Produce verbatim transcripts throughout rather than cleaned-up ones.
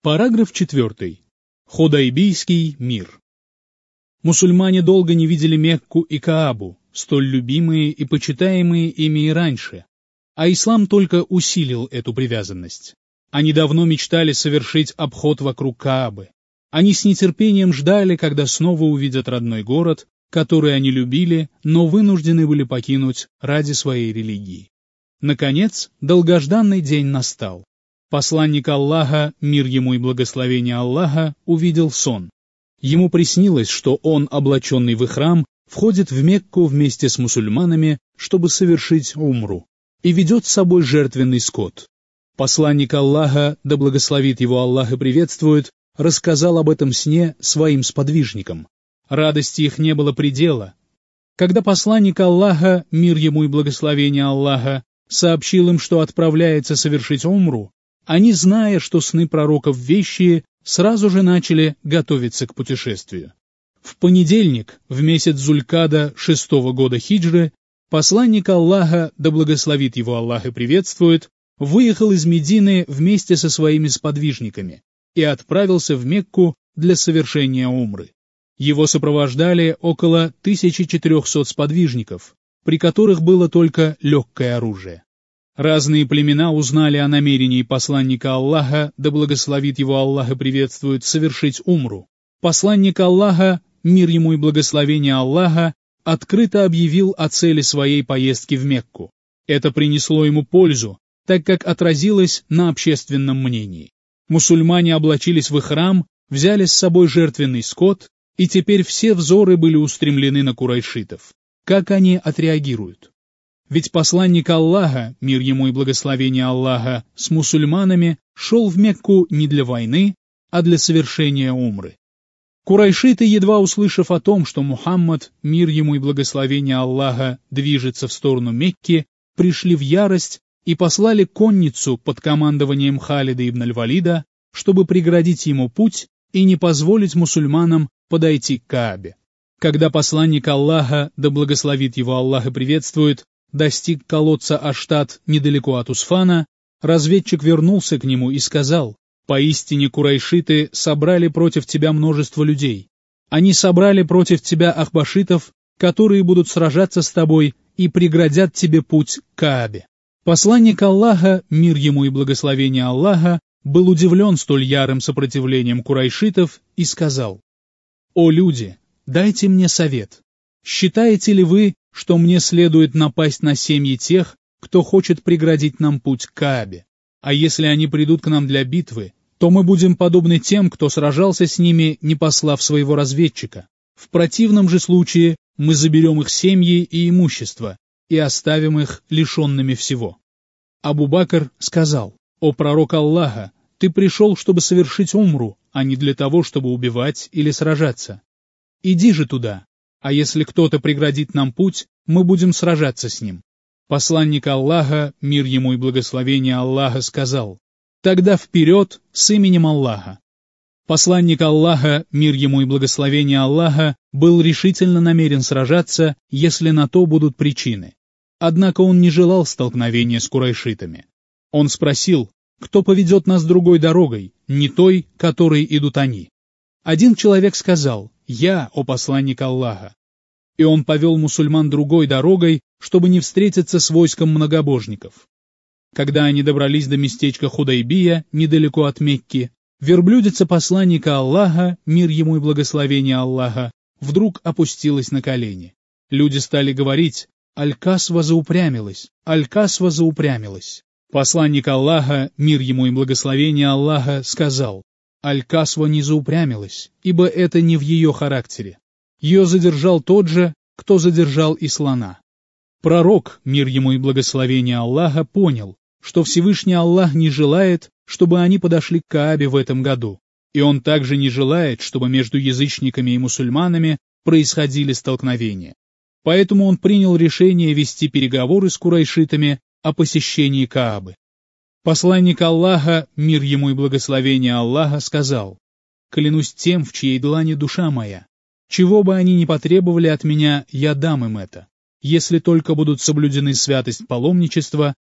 Параграф четвертый. Худайбийский мир. Мусульмане долго не видели Мекку и Каабу, столь любимые и почитаемые ими и раньше, а ислам только усилил эту привязанность. Они давно мечтали совершить обход вокруг Каабы. Они с нетерпением ждали, когда снова увидят родной город, который они любили, но вынуждены были покинуть ради своей религии. Наконец, долгожданный день настал. Посланник Аллаха, мир ему и благословение Аллаха, увидел сон. Ему приснилось, что он, облаченный в ихрам, входит в Мекку вместе с мусульманами, чтобы совершить умру, и ведет с собой жертвенный скот. Посланник Аллаха, да благословит его Аллах и приветствует, рассказал об этом сне своим сподвижникам. Радости их не было предела. Когда посланник Аллаха, мир ему и благословение Аллаха, сообщил им, что отправляется совершить умру, они, зная, что сны пророков вещие, сразу же начали готовиться к путешествию. В понедельник, в месяц Зулькада шестого года хиджры, посланник Аллаха, да благословит его Аллах и приветствует, выехал из Медины вместе со своими сподвижниками и отправился в Мекку для совершения умры. Его сопровождали около тысячи четырехсот сподвижников, при которых было только легкое оружие. Разные племена узнали о намерении посланника Аллаха, да благословит его Аллах и приветствует, совершить умру. Посланник Аллаха, мир ему и благословение Аллаха, открыто объявил о цели своей поездки в Мекку. Это принесло ему пользу, так как отразилось на общественном мнении. Мусульмане облачились в ихрам, взяли с собой жертвенный скот, и теперь все взоры были устремлены на курайшитов. Как они отреагируют? Ведь посланник Аллаха, мир ему и благословение Аллаха, с мусульманами шел в Мекку не для войны, а для совершения умры. Курайшиты, едва услышав о том, что Мухаммад, мир ему и благословение Аллаха, движется в сторону Мекки, пришли в ярость и послали конницу под командованием Халида ибн аль-Валида, чтобы преградить ему путь и не позволить мусульманам подойти к Каабе. Когда посланник Аллаха, да благословит его Аллах и приветствует, достиг колодца Аштат недалеко от Усфана, разведчик вернулся к нему и сказал: «Поистине курайшиты собрали против тебя множество людей. Они собрали против тебя ахбашитов, которые будут сражаться с тобой и преградят тебе путь к Каабе». Посланник Аллаха, мир ему и благословение Аллаха, был удивлен столь ярым сопротивлением курайшитов и сказал: «О люди, дайте мне совет. Считаете ли вы, что мне следует напасть на семьи тех, кто хочет преградить нам путь к Каабе? А если они придут к нам для битвы, то мы будем подобны тем, кто сражался с ними, не послав своего разведчика. В противном же случае мы заберем их семьи и имущество и оставим их лишенными всего». Абу Бакр сказал: «О пророк Аллаха, ты пришел, чтобы совершить умру, а не для того, чтобы убивать или сражаться. Иди же туда. А если кто-то преградит нам путь, мы будем сражаться с ним». Посланник Аллаха, мир ему и благословение Аллаха, сказал: «Тогда вперед с именем Аллаха». Посланник Аллаха, мир ему и благословение Аллаха, был решительно намерен сражаться, если на то будут причины. Однако он не желал столкновения с курайшитами. Он спросил: «Кто поведет нас другой дорогой, не той, которой идут они?» Один человек сказал: «Я, о посланник Аллаха». И он повел мусульман другой дорогой, чтобы не встретиться с войском многобожников. Когда они добрались до местечка Худайбия, недалеко от Мекки, верблюдица посланника Аллаха, мир ему и благословение Аллаха, вдруг опустилась на колени. Люди стали говорить: «Аль-Касва заупрямилась, Аль-Касва заупрямилась». Посланник Аллаха, мир ему и благословение Аллаха, сказал: «Аль-Касва не заупрямилась, ибо это не в ее характере. Ее задержал тот же, кто задержал и слона». Пророк, мир ему и благословение Аллаха, понял, что Всевышний Аллах не желает, чтобы они подошли к Каабе в этом году, и он также не желает, чтобы между язычниками и мусульманами происходили столкновения. Поэтому он принял решение вести переговоры с курайшитами о посещении Каабы. Посланник Аллаха, мир ему и благословение Аллаха, сказал: «Клянусь тем, в чьей длани душа моя, чего бы они ни потребовали от меня, я дам им это, если только будут соблюдены святость паломничества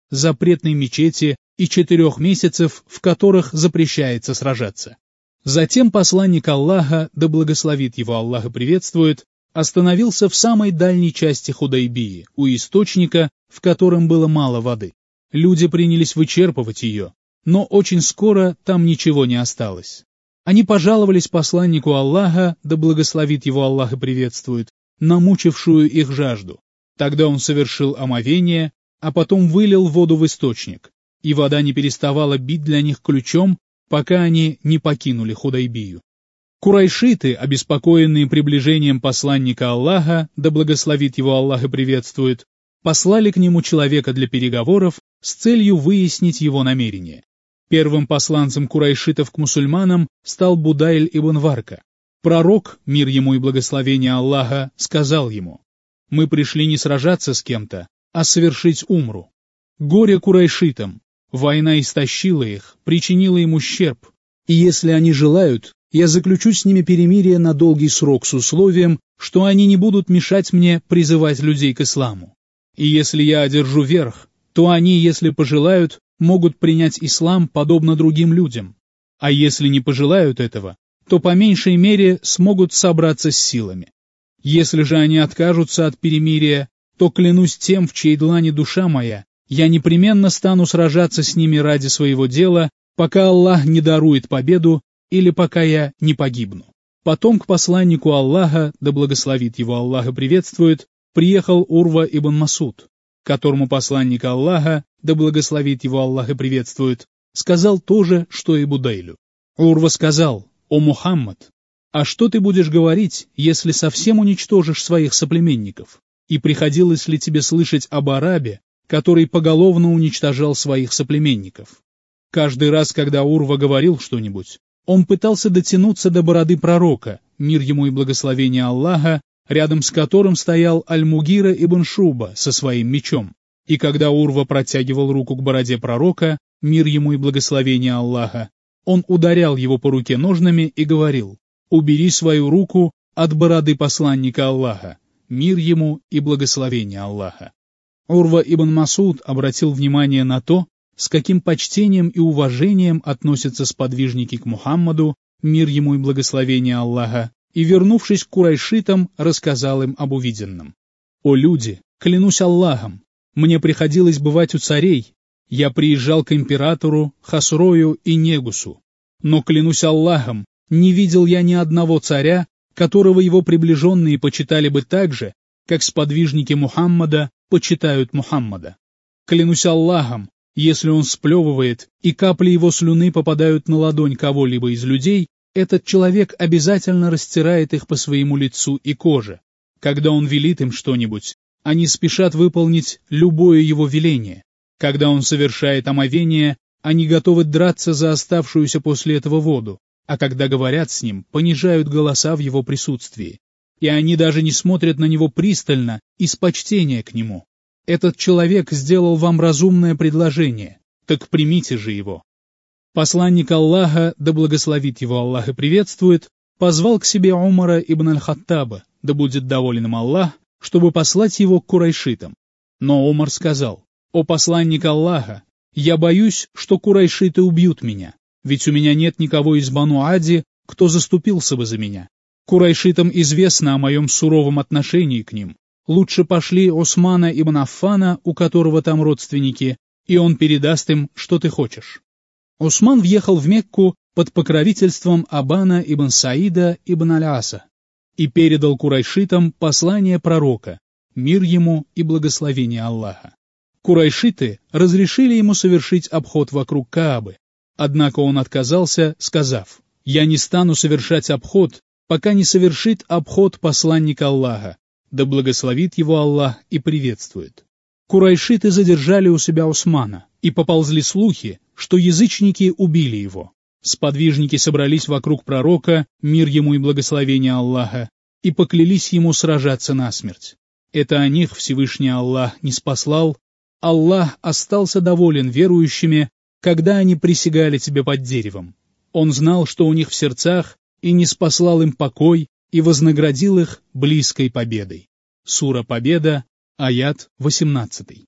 запретной мечети и четырех месяцев, в которых запрещается сражаться. Затем посланник Аллаха, да благословит его Аллах и приветствует, остановился в самой дальней части Худайбии, у источника, в котором было мало воды. Люди принялись вычерпывать ее, но очень скоро там ничего не осталось. Они пожаловались посланнику Аллаха, да благословит его Аллах и приветствует, на мучившую их жажду. Тогда он совершил омовение, а потом вылил воду в источник, и вода не переставала бить для них ключом, пока они не покинули Худайбию. Курайшиты, обеспокоенные приближением посланника Аллаха, да благословит его Аллах и приветствует, послали к нему человека для переговоров с целью выяснить его намерение. Первым посланцем курайшитов к мусульманам стал Будайль ибн Варка. Пророк, мир ему и благословение Аллаха, сказал ему: «Мы пришли не сражаться с кем-то, а совершить умру. Горе курайшитам, война истощила их, причинила им ущерб, и если они желают, я заключу с ними перемирие на долгий срок с условием, что они не будут мешать мне призывать людей к исламу. И если я одержу верх, то они, если пожелают, могут принять ислам подобно другим людям, а если не пожелают этого, то по меньшей мере смогут собраться с силами. Если же они откажутся от перемирия, то клянусь тем, в чьей длани душа моя, я непременно стану сражаться с ними ради своего дела, пока Аллах не дарует победу или пока я не погибну». Потом к посланнику Аллаха, да благословит его Аллах и приветствует, приехал Урва ибн Масуд, которому посланник Аллаха, да благословит его Аллах и приветствует, сказал то же, что и Будайлю. Урва сказал: «О Мухаммад, а что ты будешь говорить, если совсем уничтожишь своих соплеменников? И приходилось ли тебе слышать об арабе, который поголовно уничтожал своих соплеменников?» Каждый раз, когда Урва говорил что-нибудь, он пытался дотянуться до бороды пророка, мир ему и благословение Аллаха, рядом с которым стоял Аль-Мугира ибн Шуба со своим мечом. И когда Урва протягивал руку к бороде пророка, мир ему и благословение Аллаха, он ударял его по руке ножнами и говорил: «Убери свою руку от бороды посланника Аллаха, мир ему и благословение Аллаха». Урва ибн Масуд обратил внимание на то, с каким почтением и уважением относятся сподвижники к Мухаммаду, мир ему и благословение Аллаха, и, вернувшись к курайшитам, рассказал им об увиденном. «О люди, клянусь Аллахом, мне приходилось бывать у царей, я приезжал к императору, Хасрою и Негусу, но, клянусь Аллахом, не видел я ни одного царя, которого его приближенные почитали бы так же, как сподвижники Мухаммада почитают Мухаммада. Клянусь Аллахом, если он сплевывает, и капли его слюны попадают на ладонь кого-либо из людей, этот человек обязательно растирает их по своему лицу и коже. Когда он велит им что-нибудь, они спешат выполнить любое его веление. Когда он совершает омовение, они готовы драться за оставшуюся после этого воду, а когда говорят с ним, понижают голоса в его присутствии. И они даже не смотрят на него пристально из почтения к нему. Этот человек сделал вам разумное предложение, так примите же его». Посланник Аллаха, да благословит его Аллах и приветствует, позвал к себе Умара ибн аль-Хаттаба, да будет доволен им Аллах, чтобы послать его к курайшитам. Но Умар сказал: «О посланник Аллаха, я боюсь, что курайшиты убьют меня, ведь у меня нет никого из Бану Ади, кто заступился бы за меня. Курайшитам известно о моем суровом отношении к ним. Лучше пошли Османа ибн Аффана, у которого там родственники, и он передаст им, что ты хочешь». Осман въехал в Мекку под покровительством Абана ибн Саида ибн Аль-Аса и передал курайшитам послание пророка, мир ему и благословение Аллаха. Курайшиты разрешили ему совершить обход вокруг Каабы, однако он отказался, сказав: «Я не стану совершать обход, пока не совершит обход посланник Аллаха, да благословит его Аллах и приветствует». Курайшиты задержали у себя Османа, и поползли слухи, что язычники убили его. Сподвижники собрались вокруг пророка, мир ему и благословение Аллаха, и поклялись ему сражаться насмерть. Это о них Всевышний Аллах не спаслал. Аллах остался доволен верующими, когда они присягали тебе под деревом. Он знал, что у них в сердцах, и не спаслал им покой, и вознаградил их близкой победой. Сура Победа, аят восемнадцатый.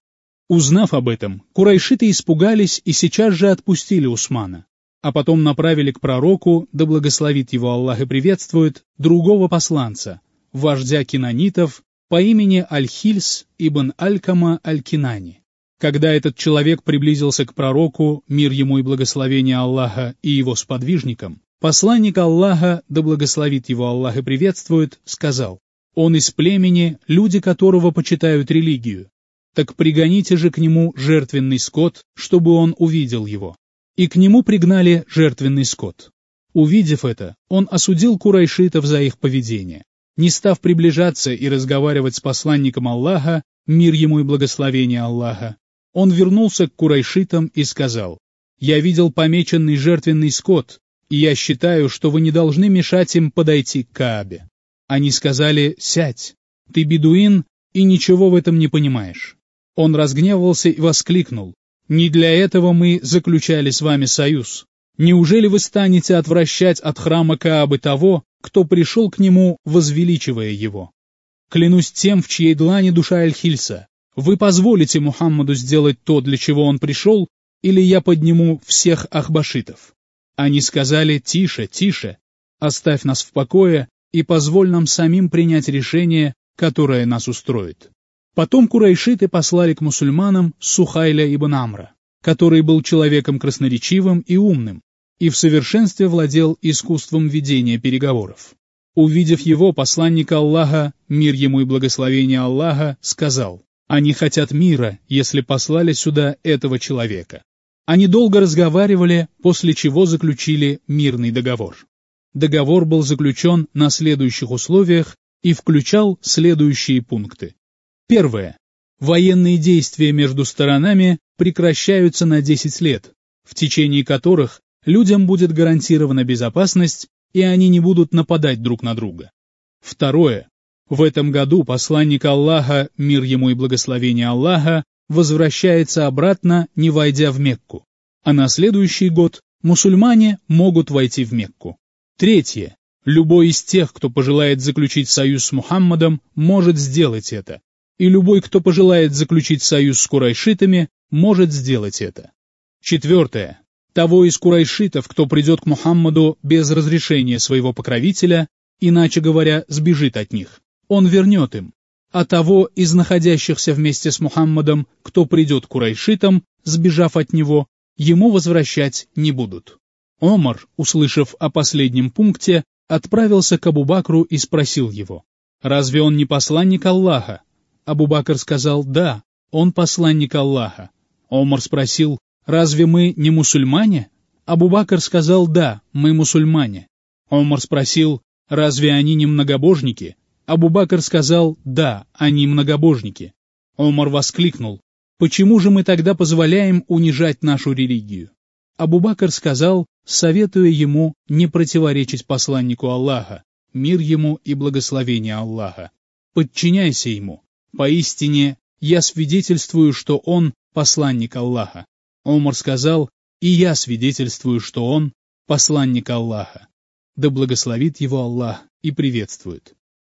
Узнав об этом, курайшиты испугались и сейчас же отпустили Усмана, а потом направили к пророку, да благословит его Аллах и приветствует, другого посланца, вождя кинанитов по имени Аль-Хильс ибн Аль-Кама Аль-Кинани. Когда этот человек приблизился к пророку, мир ему и благословение Аллаха, и его сподвижникам, посланник Аллаха, да благословит его Аллах и приветствует, сказал: «Он из племени, люди которого почитают религию. Так пригоните же к нему жертвенный скот, чтобы он увидел его». И к нему пригнали жертвенный скот. Увидев это, он осудил курайшитов за их поведение. Не став приближаться и разговаривать с посланником Аллаха, мир ему и благословение Аллаха, он вернулся к курайшитам и сказал: «Я видел помеченный жертвенный скот, и я считаю, что вы не должны мешать им подойти к Каабе». Они сказали: «Сядь, ты бедуин и ничего в этом не понимаешь». Он разгневался и воскликнул: «Не для этого мы заключали с вами союз. Неужели вы станете отвращать от храма Каабы того, кто пришел к нему, возвеличивая его? Клянусь тем, в чьей длани душа Аль-Хильса, вы позволите Мухаммаду сделать то, для чего он пришел, или я подниму всех ахбашитов». Они сказали: «Тише, тише, оставь нас в покое и позволь нам самим принять решение, которое нас устроит». Потом курайшиты послали к мусульманам Сухайля ибн Амра, который был человеком красноречивым и умным, и в совершенстве владел искусством ведения переговоров. Увидев его, посланник Аллаха, мир ему и благословение Аллаха, сказал: «Они хотят мира, если послали сюда этого человека». Они долго разговаривали, после чего заключили мирный договор. Договор был заключен на следующих условиях и включал следующие пункты. Первое. Военные действия между сторонами прекращаются на десять лет, в течение которых людям будет гарантирована безопасность, и они не будут нападать друг на друга. Второе. В этом году посланник Аллаха, мир ему и благословение Аллаха, возвращается обратно, не войдя в Мекку, а на следующий год мусульмане могут войти в Мекку. Третье. Любой из тех, кто пожелает заключить союз с Мухаммадом, может сделать это, и любой, кто пожелает заключить союз с курайшитами, может сделать это. Четвертое. Того из курайшитов, кто придет к Мухаммаду без разрешения своего покровителя, иначе говоря, сбежит от них, он вернет им, а того из находящихся вместе с Мухаммадом, кто придет к курайшитам, сбежав от него, ему возвращать не будут. Омар, услышав о последнем пункте, отправился к Абу-Бакру и спросил его: «Разве он не посланник Аллаха?» Абу-Бакр сказал: «Да, он посланник Аллаха». Омар спросил: «Разве мы не мусульмане?» Абу-Бакр сказал: «Да, мы мусульмане». Омар спросил: «Разве они не многобожники?» Абу-Бакр сказал: «Да, они многобожники». Омар воскликнул: «Почему же мы тогда позволяем унижать нашу религию?» Абу-Бакр сказал, советуя ему не противоречить посланнику Аллаха, мир ему и благословение Аллаха: «Подчиняйся ему. Поистине, я свидетельствую, что он посланник Аллаха». Омар сказал: «И я свидетельствую, что он посланник Аллаха. Да благословит его Аллах и приветствует».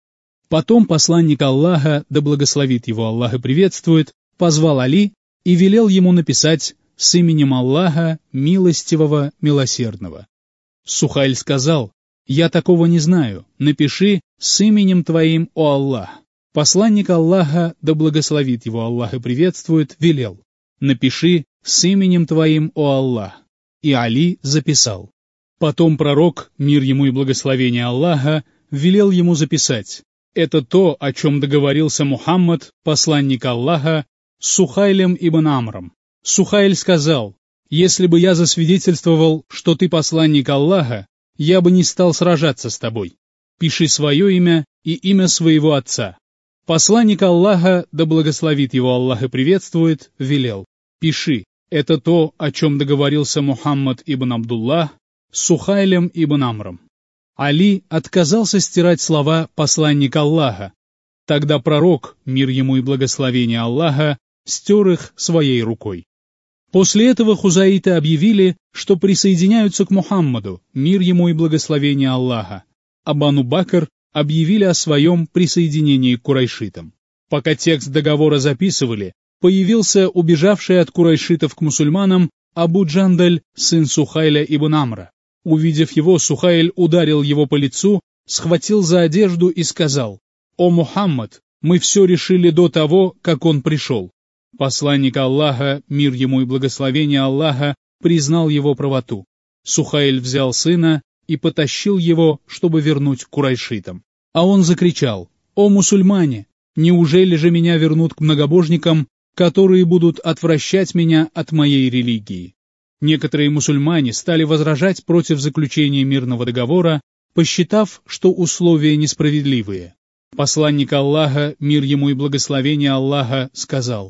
Потом посланник Аллаха, да благословит его Аллах и приветствует, позвал Али и велел ему написать «С именем Аллаха, милостивого, милосердного». Сухайль сказал: «Я такого не знаю, напиши «С именем твоим, о Аллах». Посланник Аллаха, да благословит его Аллах и приветствует, велел: «Напиши «С именем твоим, о Аллах». И Али записал. Потом пророк, мир ему и благословение Аллаха, велел ему записать: «Это то, о чем договорился Мухаммад, посланник Аллаха, с Сухайлем ибн Амром». Сухайль сказал: «Если бы я засвидетельствовал, что ты посланник Аллаха, я бы не стал сражаться с тобой. Пиши свое имя и имя своего отца». Посланник Аллаха, да благословит его Аллах и приветствует, велел: «Пиши, это то, о чем договорился Мухаммад ибн Абдуллах с Сухайлем ибн Амром». Али отказался стирать слова «посланник Аллаха». Тогда пророк, мир ему и благословение Аллаха, стер их своей рукой. После этого хузаиты объявили, что присоединяются к Мухаммаду, мир ему и благословение Аллаха, а Бану Бакр объявили о своем присоединении к курайшитам. Пока текст договора записывали, появился убежавший от курайшитов к мусульманам Абу Джандаль, сын Сухайля ибн Амра. Увидев его, Сухайль ударил его по лицу, схватил за одежду и сказал: «О Мухаммад, мы все решили до того, как он пришел». Посланник Аллаха, мир ему и благословение Аллаха, признал его правоту. Сухайль взял сына и потащил его, чтобы вернуть к курайшитам. А он закричал: «О мусульмане, неужели же меня вернут к многобожникам, которые будут отвращать меня от моей религии?» Некоторые мусульмане стали возражать против заключения мирного договора, посчитав, что условия несправедливые. Посланник Аллаха, мир ему и благословение Аллаха, сказал: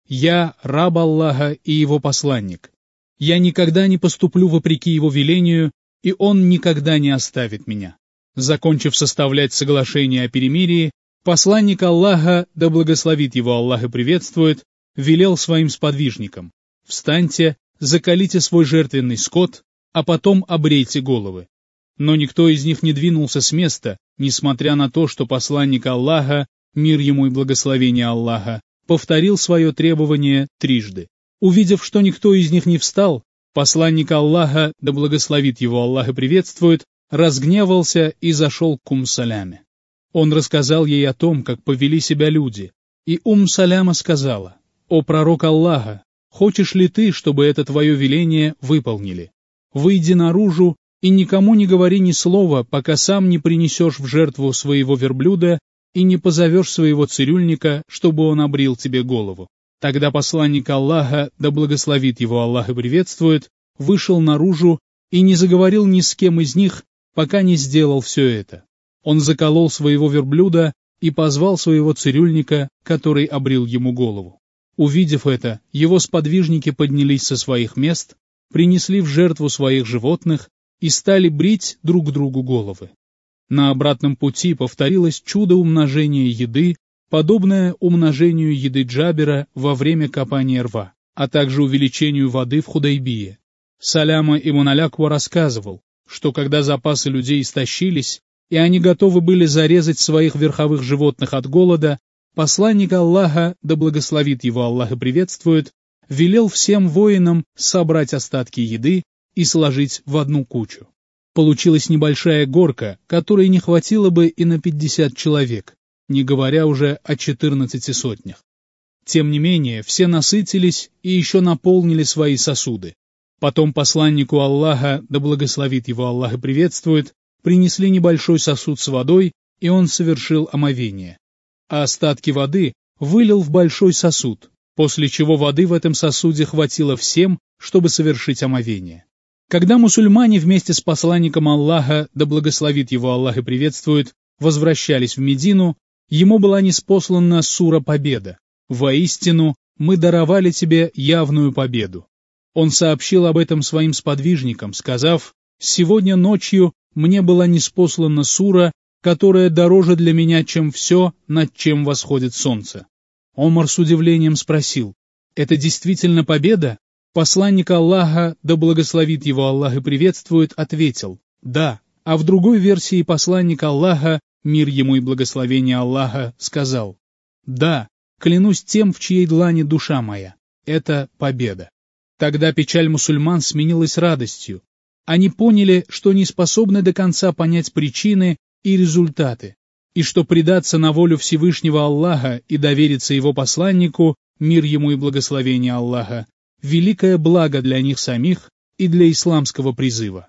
«Я раб Аллаха и его посланник. Я никогда не поступлю вопреки его велению, и он никогда не оставит меня». Закончив составлять соглашение о перемирии, посланник Аллаха, да благословит его Аллах и приветствует, велел своим сподвижникам: «Встаньте, заколите свой жертвенный скот, а потом обрейте головы». Но никто из них не двинулся с места, несмотря на то, что посланник Аллаха, мир ему и благословение Аллаха, повторил свое требование трижды. Увидев, что никто из них не встал, посланник Аллаха, да благословит его Аллах и приветствует, разгневался и зашел к Ум-Саляме. Он рассказал ей о том, как повели себя люди, и Ум-Саляма сказала: «О пророк Аллаха, хочешь ли ты, чтобы это твое веление выполнили? Выйди наружу и никому не говори ни слова, пока сам не принесешь в жертву своего верблюда и не позовешь своего цирюльника, чтобы он обрил тебе голову». Тогда посланник Аллаха, да благословит его Аллах и приветствует, вышел наружу и не заговорил ни с кем из них, пока не сделал все это. Он заколол своего верблюда и позвал своего цирюльника, который обрил ему голову. Увидев это, его сподвижники поднялись со своих мест, принесли в жертву своих животных и стали брить друг другу головы. На обратном пути повторилось чудо умножения еды, подобное умножению еды Джабера во время копания рва, а также увеличению воды в Худайбие. Саляма ибн Аляква рассказывал, что когда запасы людей истощились, и они готовы были зарезать своих верховых животных от голода, посланник Аллаха, да благословит его Аллах и приветствует, велел всем воинам собрать остатки еды и сложить в одну кучу. Получилась небольшая горка, которой не хватило бы и на пятьдесят человек, не говоря уже о четырнадцати сотнях. Тем не менее, все насытились и еще наполнили свои сосуды. Потом посланнику Аллаха, да благословит его Аллах и приветствует, принесли небольшой сосуд с водой, и он совершил омовение. А остатки воды вылил в большой сосуд, после чего воды в этом сосуде хватило всем, чтобы совершить омовение. Когда мусульмане вместе с посланником Аллаха, да благословит его Аллах и приветствует, возвращались в Медину, ему была ниспослана сура «Победа». «Воистину, мы даровали тебе явную победу». Он сообщил об этом своим сподвижникам, сказав: «Сегодня ночью мне была ниспослана сура, которая дороже для меня, чем все, над чем восходит солнце». Омар с удивлением спросил: «Это действительно победа?» Посланник Аллаха, да благословит его Аллах и приветствует, ответил: «Да». А в другой версии посланник Аллаха, мир ему и благословение Аллаха, сказал: «Да, клянусь тем, в чьей длани душа моя, это победа». Тогда печаль мусульман сменилась радостью. Они поняли, что не способны до конца понять причины и результаты, и что предаться на волю Всевышнего Аллаха и довериться его посланнику, мир ему и благословение Аллаха, великое благо для них самих и для исламского призыва.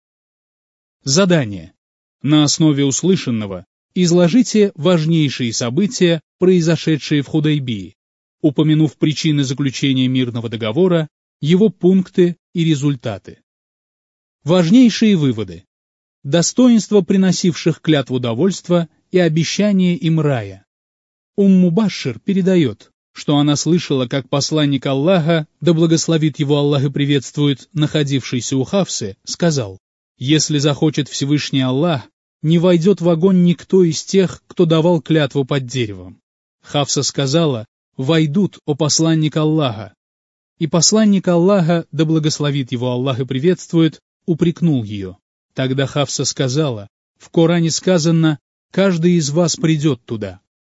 Задание. На основе услышанного изложите важнейшие события, произошедшие в Худайбии, упомянув причины заключения мирного договора, его пункты и результаты. Важнейшие выводы. Достоинства приносивших клятву довольства и обещание им рая. Умму Башир передает, что она слышала, как посланник Аллаха, да благословит его Аллах и приветствует, находившийся у Хафсы, сказал: «Если захочет Всевышний Аллах, не войдет в огонь никто из тех, кто давал клятву под деревом». Хафса сказала: «Войдут, о посланник Аллаха». И посланник Аллаха, да благословит его Аллах и приветствует, упрекнул ее. Тогда Хафса сказала: «В Коране сказано: каждый из вас придет туда».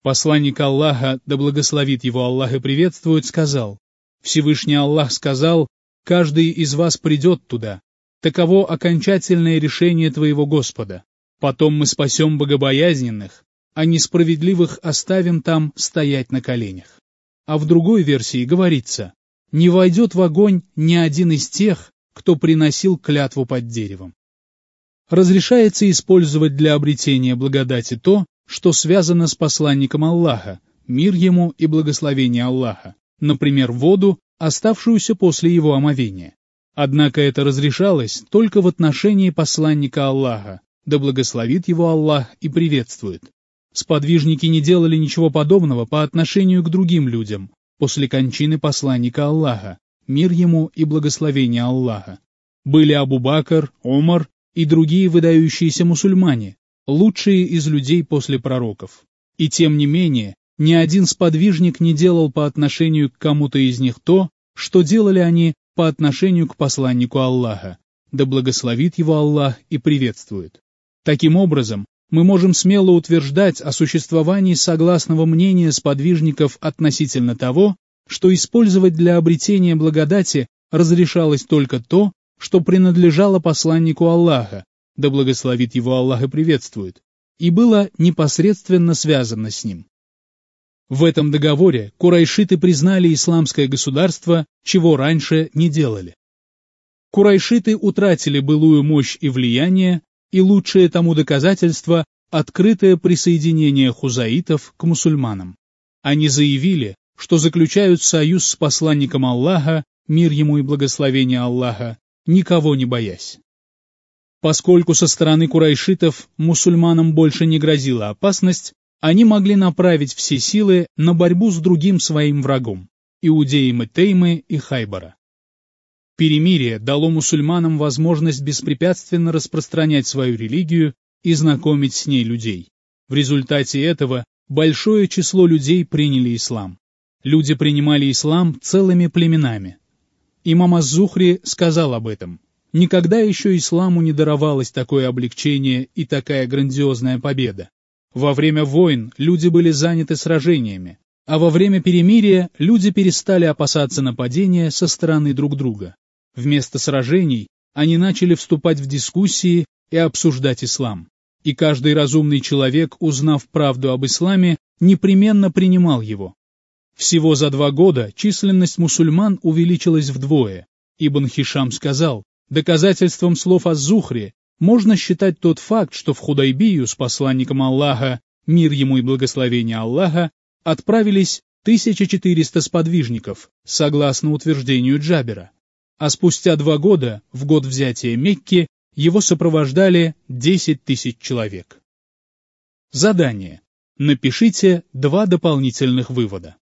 Посланник Аллаха, да благословит его Аллах и приветствует, сказал: «Всевышний Аллах сказал: каждый из вас придет туда. Таково окончательное решение твоего Господа. Потом мы спасем богобоязненных, а несправедливых оставим там стоять на коленях». А в другой версии говорится: «Не войдет в огонь ни один из тех, кто приносил клятву под деревом». Разрешается использовать для обретения благодати то, что связано с посланником Аллаха, мир ему и благословение Аллаха, например, воду, оставшуюся после его омовения. Однако это разрешалось только в отношении посланника Аллаха, да благословит его Аллах и приветствует. Сподвижники не делали ничего подобного по отношению к другим людям после кончины посланника Аллаха, мир ему и благословение Аллаха. Были Абу Бакр, Омар и другие выдающиеся мусульмане, лучшие из людей после пророков. И тем не менее, ни один сподвижник не делал по отношению к кому-то из них то, что делали они по отношению к посланнику Аллаха, да благословит его Аллах и приветствует. Таким образом, мы можем смело утверждать о существовании согласного мнения сподвижников относительно того, что использовать для обретения благодати разрешалось только то, что принадлежало посланнику Аллаха, да благословит его Аллах и приветствует, и было непосредственно связано с ним. В этом договоре курайшиты признали исламское государство, чего раньше не делали. Курайшиты утратили былую мощь и влияние, и лучшее тому доказательство – открытое присоединение хузаитов к мусульманам. Они заявили, что заключают союз с посланником Аллаха, мир ему и благословение Аллаха, никого не боясь. Поскольку со стороны курайшитов мусульманам больше не грозила опасность, они могли направить все силы на борьбу с другим своим врагом – иудеями Теймы и Хайбара. Перемирие дало мусульманам возможность беспрепятственно распространять свою религию и знакомить с ней людей. В результате этого большое число людей приняли ислам. Люди принимали ислам целыми племенами. Имам аз-Зухри сказал об этом: «Никогда еще исламу не даровалось такое облегчение и такая грандиозная победа. Во время войн люди были заняты сражениями, а во время перемирия люди перестали опасаться нападения со стороны друг друга. Вместо сражений они начали вступать в дискуссии и обсуждать ислам. И каждый разумный человек, узнав правду об исламе, непременно принимал его. Всего за два года численность мусульман увеличилась вдвое. Ибн Хишам сказал: доказательством слов аз-Зухри можно считать тот факт, что в Худайбию с посланником Аллаха, мир ему и благословение Аллаха, отправились тысяча четыреста сподвижников, согласно утверждению Джабера. А спустя два года, в год взятия Мекки, его сопровождали десять тысяч человек. Задание. Напишите два дополнительных вывода.